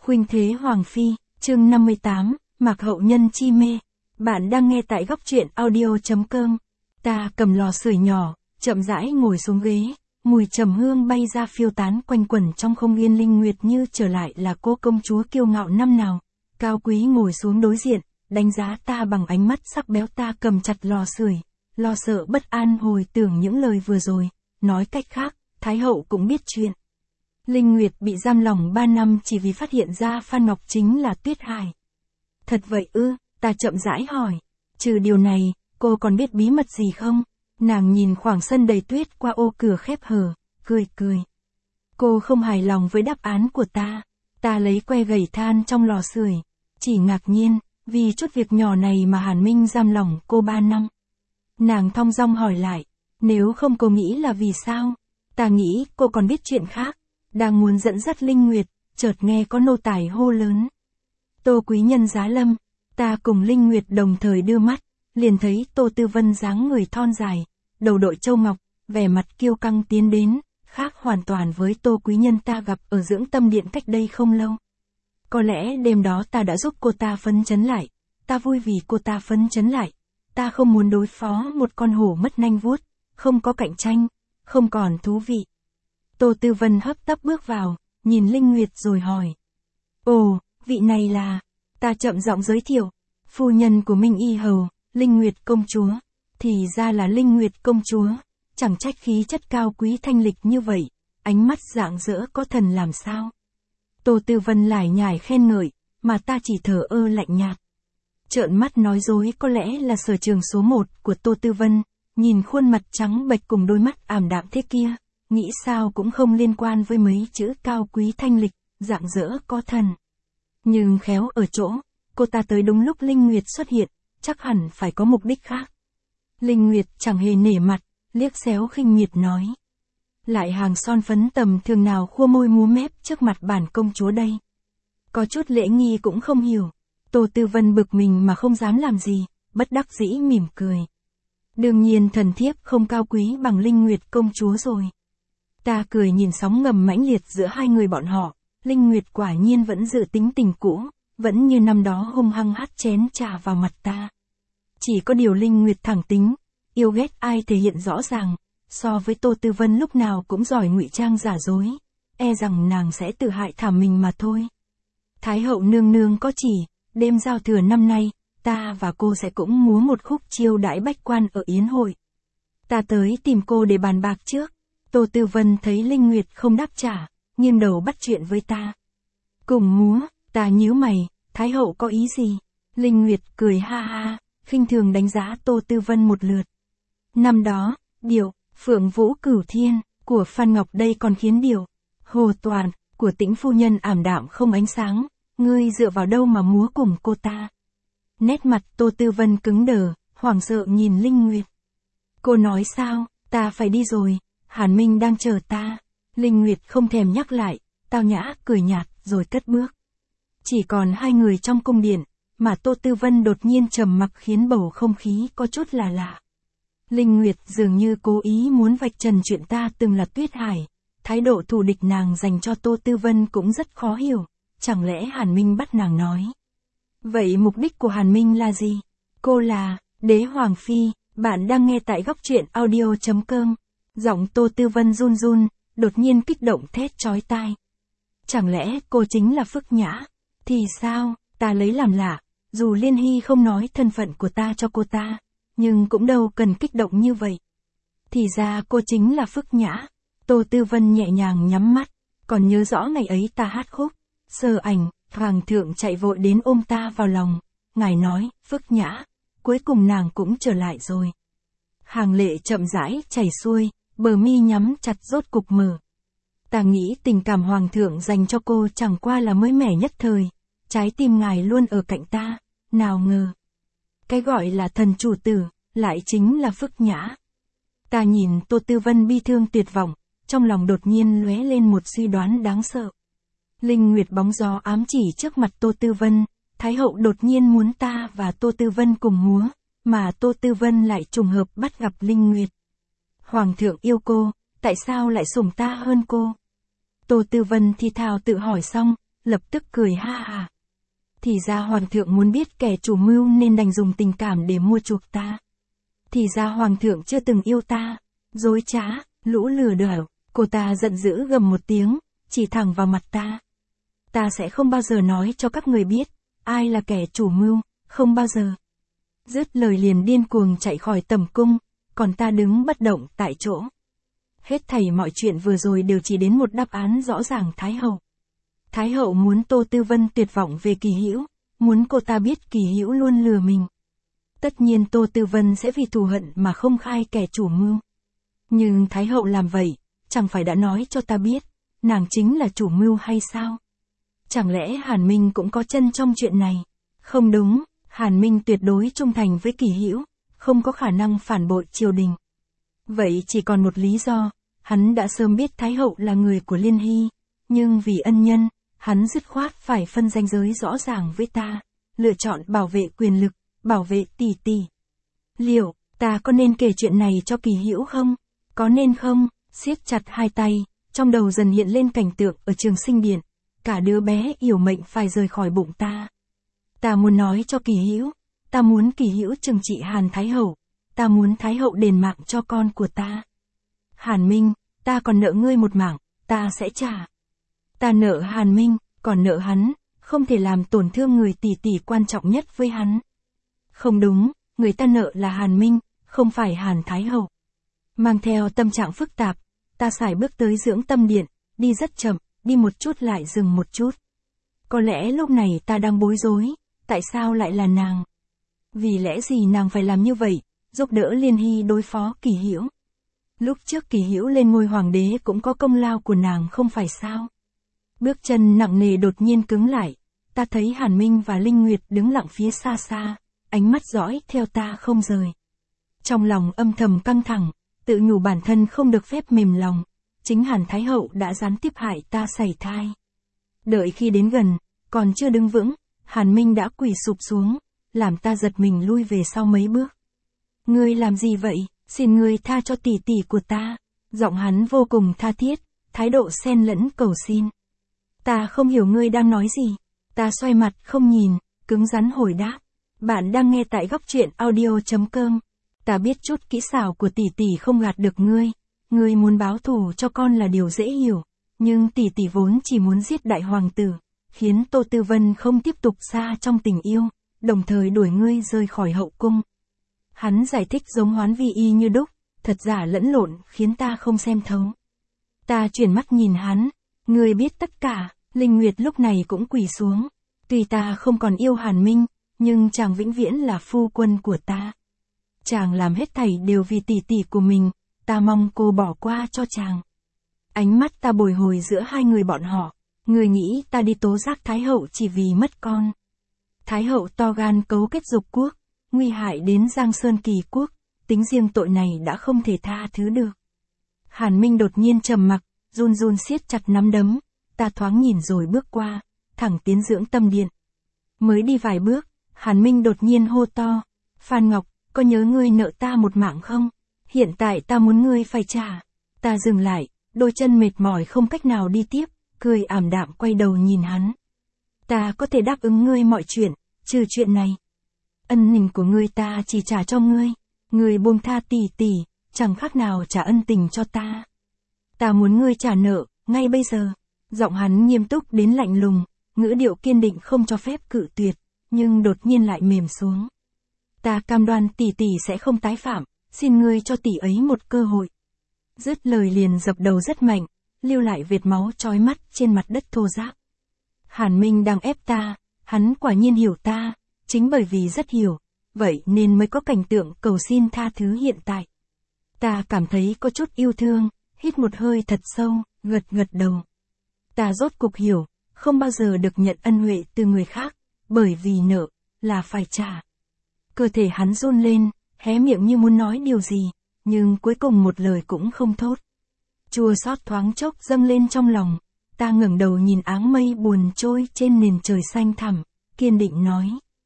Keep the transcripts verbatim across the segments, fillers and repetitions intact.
Khuynh thế Hoàng phi, chương năm mươi tám, Mạc hậu nhân chi mê. Bạn đang nghe tại góc truyện audio.com. Ta cầm lò sưởi nhỏ, chậm rãi ngồi xuống ghế, mùi trầm hương bay ra phiêu tán quanh quẩn trong không yên. Linh Nguyệt như trở lại là cô công chúa kiêu ngạo năm nào. Cao quý ngồi xuống đối diện, đánh giá ta bằng ánh mắt sắc bén. Ta cầm chặt lò sưởi, lo sợ bất an hồi tưởng những lời vừa rồi. Nói cách khác, Thái hậu cũng biết chuyện. Linh Nguyệt bị giam lỏng ba năm chỉ vì phát hiện ra Phan Ngọc chính là Tuyết Hải. Thật vậy ư? Ta chậm rãi hỏi. Trừ điều này, cô còn biết bí mật gì không? Nàng nhìn khoảng sân đầy tuyết qua ô cửa khép hờ, cười cười. Cô không hài lòng với đáp án của ta. Ta lấy que gẩy than trong lò sưởi, chỉ ngạc nhiên, vì chút việc nhỏ này mà Hàn Minh giam lỏng cô ba năm. Nàng thong dong hỏi lại, nếu không cô nghĩ là vì sao? Ta nghĩ cô còn biết chuyện khác. Đang muốn dẫn dắt Linh Nguyệt, chợt nghe có nô tài hô lớn. Tô quý nhân giá lâm. Ta cùng Linh Nguyệt đồng thời đưa mắt, liền thấy Tô Tư Vân dáng người thon dài, đầu đội châu ngọc, vẻ mặt kiêu căng tiến đến, khác hoàn toàn với Tô quý nhân ta gặp ở dưỡng tâm điện cách đây không lâu. Có lẽ đêm đó ta đã giúp cô ta phấn chấn lại, ta vui vì cô ta phấn chấn lại. Ta không muốn đối phó một con hổ mất nanh vuốt, không có cạnh tranh, không còn thú vị. Tô Tư Vân hấp tấp bước vào, nhìn Linh Nguyệt rồi hỏi. Ồ, vị này là... Ta chậm giọng giới thiệu. Phu nhân của Minh Y Hầu, Linh Nguyệt công chúa. Thì ra là Linh Nguyệt công chúa. Chẳng trách khí chất cao quý thanh lịch như vậy. Ánh mắt rạng rỡ có thần làm sao. Tô Tư Vân lải nhải khen ngợi, mà ta chỉ thở ơ lạnh nhạt. Trợn mắt nói dối có lẽ là sở trường số một của Tô Tư Vân. Nhìn khuôn mặt trắng bệch cùng đôi mắt ảm đạm thế kia. Nghĩ sao cũng không liên quan với mấy chữ cao quý thanh lịch, rạng rỡ có thần. Nhưng khéo ở chỗ, cô ta tới đúng lúc Linh Nguyệt xuất hiện, chắc hẳn phải có mục đích khác. Linh Nguyệt chẳng hề nể mặt, liếc xéo khinh miệt nói. Lại hàng son phấn tầm thường nào khua môi múa mép trước mặt bản công chúa đây. Có chút lễ nghi cũng không hiểu. Tô Tư Vân bực mình mà không dám làm gì, bất đắc dĩ mỉm cười. Đương nhiên thần thiếp không cao quý bằng Linh Nguyệt công chúa rồi. Ta cười nhìn sóng ngầm mãnh liệt giữa hai người bọn họ, Linh Nguyệt quả nhiên vẫn giữ tính tình cũ, vẫn như năm đó hung hăng hắt chén trà vào mặt ta. Chỉ có điều Linh Nguyệt thẳng tính, yêu ghét ai thể hiện rõ ràng, so với Tô Tư Vân lúc nào cũng giỏi ngụy trang giả dối, e rằng nàng sẽ tự hại thảm mình mà thôi. Thái hậu nương nương có chỉ, đêm giao thừa năm nay, ta và cô sẽ cũng múa một khúc chiêu đãi bách quan ở yến hội. Ta tới tìm cô để bàn bạc trước. Tô Tư Vân thấy Linh Nguyệt không đáp trả, nghiêng đầu bắt chuyện với ta. Cùng múa, ta nhíu mày, Thái hậu có ý gì? Linh Nguyệt cười ha ha, khinh thường đánh giá Tô Tư Vân một lượt. Năm đó, điệu, Phượng Vũ Cửu Thiên, của Phan Ngọc đây còn khiến điệu, Hồ Toàn, của Tĩnh phu nhân ảm đạm không ánh sáng, ngươi dựa vào đâu mà múa cùng cô ta? Nét mặt Tô Tư Vân cứng đờ, hoảng sợ nhìn Linh Nguyệt. Cô nói sao, ta phải đi rồi. Hàn Minh đang chờ ta. Linh Nguyệt không thèm nhắc lại, tao nhã cười nhạt rồi cất bước. Chỉ còn hai người trong cung điện, mà Tô Tư Vân đột nhiên trầm mặc khiến bầu không khí có chút là lạ. Linh Nguyệt dường như cố ý muốn vạch trần chuyện ta từng là Tuyết Hải. Thái độ thù địch nàng dành cho Tô Tư Vân cũng rất khó hiểu. Chẳng lẽ Hàn Minh bắt nàng nói? Vậy mục đích của Hàn Minh là gì? Cô là Đế Hoàng Phi. Bạn đang nghe tại góc truyện audio.com. Giọng Tô Tư Vân run run, đột nhiên kích động thét chói tai. Chẳng lẽ cô chính là Phước Nhã? Thì sao? Ta lấy làm lạ, dù Liên Hy không nói thân phận của ta cho cô ta, nhưng cũng đâu cần kích động như vậy. Thì ra cô chính là Phước Nhã. Tô Tư Vân nhẹ nhàng nhắm mắt, còn nhớ rõ ngày ấy ta hát khúc, sơ ảnh, hoàng thượng chạy vội đến ôm ta vào lòng. Ngài nói, Phước Nhã, cuối cùng nàng cũng trở lại rồi. Hàng lệ chậm rãi chảy xuôi. Bờ mi nhắm chặt rốt cục mở. Ta nghĩ tình cảm hoàng thượng dành cho cô chẳng qua là mới mẻ nhất thời. Trái tim ngài luôn ở cạnh ta, nào ngờ. Cái gọi là thần chủ tử, lại chính là Phước Nhã. Ta nhìn Tô Tư Vân bi thương tuyệt vọng, trong lòng đột nhiên lóe lên một suy đoán đáng sợ. Linh Nguyệt bóng gió ám chỉ trước mặt Tô Tư Vân, Thái hậu đột nhiên muốn ta và Tô Tư Vân cùng múa, mà Tô Tư Vân lại trùng hợp bắt gặp Linh Nguyệt. Hoàng thượng yêu cô, tại sao lại sủng ta hơn cô? Tô Tư Vân thì thào tự hỏi xong, lập tức cười ha ha. Thì ra hoàng thượng muốn biết kẻ chủ mưu nên đành dùng tình cảm để mua chuộc ta. Thì ra hoàng thượng chưa từng yêu ta. Dối trá, lũ lừa đảo. Cô ta giận dữ gầm một tiếng, chỉ thẳng vào mặt ta. Ta sẽ không bao giờ nói cho các người biết, ai là kẻ chủ mưu, không bao giờ. Dứt lời liền điên cuồng chạy khỏi tầm cung, còn ta đứng bất động tại chỗ. Hết thảy mọi chuyện vừa rồi đều chỉ đến một đáp án rõ ràng Thái hậu. Thái hậu muốn Tô Tư Vân tuyệt vọng về Kỳ Hữu, muốn cô ta biết Kỳ Hữu luôn lừa mình. Tất nhiên Tô Tư Vân sẽ vì thù hận mà không khai kẻ chủ mưu. Nhưng Thái hậu làm vậy, chẳng phải đã nói cho ta biết, nàng chính là chủ mưu hay sao? Chẳng lẽ Hàn Minh cũng có chân trong chuyện này? Không đúng, Hàn Minh tuyệt đối trung thành với Kỳ Hữu, không có khả năng phản bội triều đình. Vậy chỉ còn một lý do, hắn đã sớm biết Thái hậu là người của Liên Hy, nhưng vì ân nhân, hắn dứt khoát phải phân ranh giới rõ ràng với ta, lựa chọn bảo vệ quyền lực, bảo vệ tỷ tỷ. Liệu, ta có nên kể chuyện này cho Kỳ Hữu không? Có nên không? Siết chặt hai tay, trong đầu dần hiện lên cảnh tượng ở Trường Sinh Điện, cả đứa bé yểu mệnh phải rời khỏi bụng ta. Ta muốn nói cho Kỳ Hữu, ta muốn Kỳ Hữu trừng trị Hàn Thái hậu, ta muốn Thái hậu đền mạng cho con của ta. Hàn Minh, ta còn nợ ngươi một mạng, ta sẽ trả. Ta nợ Hàn Minh, còn nợ hắn, không thể làm tổn thương người tỷ tỷ quan trọng nhất với hắn. Không đúng, người ta nợ là Hàn Minh, không phải Hàn Thái hậu. Mang theo tâm trạng phức tạp, ta sải bước tới dưỡng tâm điện, đi rất chậm, đi một chút lại dừng một chút. Có lẽ lúc này ta đang bối rối, tại sao lại là nàng? Vì lẽ gì nàng phải làm như vậy, giúp đỡ Liên Hy đối phó Kỳ Hữu? Lúc trước Kỳ Hữu lên ngôi hoàng đế cũng có công lao của nàng không phải sao? Bước chân nặng nề đột nhiên cứng lại, ta thấy Hàn Minh và Linh Nguyệt đứng lặng phía xa xa, ánh mắt dõi theo ta không rời. Trong lòng âm thầm căng thẳng, tự nhủ bản thân không được phép mềm lòng, chính Hàn Thái hậu đã gián tiếp hại ta sảy thai. Đợi khi đến gần, còn chưa đứng vững, Hàn Minh đã quỳ sụp xuống, làm ta giật mình lui về sau mấy bước. Ngươi làm gì vậy, xin ngươi tha cho tỷ tỷ của ta. Giọng hắn vô cùng tha thiết, thái độ xen lẫn cầu xin. Ta không hiểu ngươi đang nói gì. Ta xoay mặt không nhìn, cứng rắn hồi đáp. Bạn đang nghe tại góc truyện audio chấm com. Ta biết chút kỹ xảo của tỷ tỷ không gạt được ngươi. Ngươi muốn báo thù cho con là điều dễ hiểu. Nhưng tỷ tỷ vốn chỉ muốn giết đại hoàng tử, khiến Tô Tư Vân không tiếp tục xa trong tình yêu, đồng thời đuổi ngươi rời khỏi hậu cung. Hắn giải thích giống Hoán Vi y như đúc, thật giả lẫn lộn khiến ta không xem thấu. Ta chuyển mắt nhìn hắn, ngươi biết tất cả. Linh Nguyệt lúc này cũng quỳ xuống. Tuy ta không còn yêu Hàn Minh, nhưng chàng vĩnh viễn là phu quân của ta. Chàng làm hết thảy đều vì tỷ tỷ của mình, ta mong cô bỏ qua cho chàng. Ánh mắt ta bồi hồi giữa hai người bọn họ. Người nghĩ ta đi tố giác Thái hậu chỉ vì mất con. Thái hậu to gan cấu kết dục quốc, nguy hại đến Giang Sơn Kỳ quốc, tính riêng tội này đã không thể tha thứ được. Hàn Minh đột nhiên trầm mặc, run run siết chặt nắm đấm, ta thoáng nhìn rồi bước qua, thẳng tiến dưỡng tâm điện. Mới đi vài bước, Hàn Minh đột nhiên hô to, Phan Ngọc, có nhớ ngươi nợ ta một mạng không? Hiện tại ta muốn ngươi phải trả. Ta dừng lại, đôi chân mệt mỏi không cách nào đi tiếp, cười ảm đạm quay đầu nhìn hắn. Ta có thể đáp ứng ngươi mọi chuyện, trừ chuyện này. Ân tình của ngươi ta chỉ trả cho ngươi, ngươi buông tha tỷ tỷ, chẳng khác nào trả ân tình cho ta. Ta muốn ngươi trả nợ, ngay bây giờ. Giọng hắn nghiêm túc đến lạnh lùng, ngữ điệu kiên định không cho phép cự tuyệt, nhưng đột nhiên lại mềm xuống. Ta cam đoan tỷ tỷ sẽ không tái phạm, xin ngươi cho tỷ ấy một cơ hội. Dứt lời liền dập đầu rất mạnh, lưu lại vệt máu chói mắt trên mặt đất thô ráp. Hàn Minh đang ép ta, hắn quả nhiên hiểu ta, chính bởi vì rất hiểu, vậy nên mới có cảnh tượng cầu xin tha thứ hiện tại. Ta cảm thấy có chút yêu thương, hít một hơi thật sâu, gật gật đầu. Ta rốt cục hiểu, không bao giờ được nhận ân huệ từ người khác, bởi vì nợ, là phải trả. Cơ thể hắn run lên, hé miệng như muốn nói điều gì, nhưng cuối cùng một lời cũng không thốt. Chua xót thoáng chốc dâng lên trong lòng, ta ngẩng đầu nhìn áng mây buồn trôi trên nền trời xanh thẳm, kiên định nói.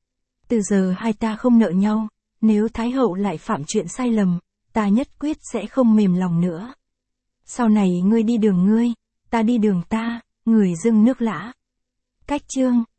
Từ giờ hai ta không nợ nhau, nếu Thái hậu lại phạm chuyện sai lầm, ta nhất quyết sẽ không mềm lòng nữa. Sau này ngươi đi đường ngươi, ta đi đường ta, người dưng nước lã. Cách chương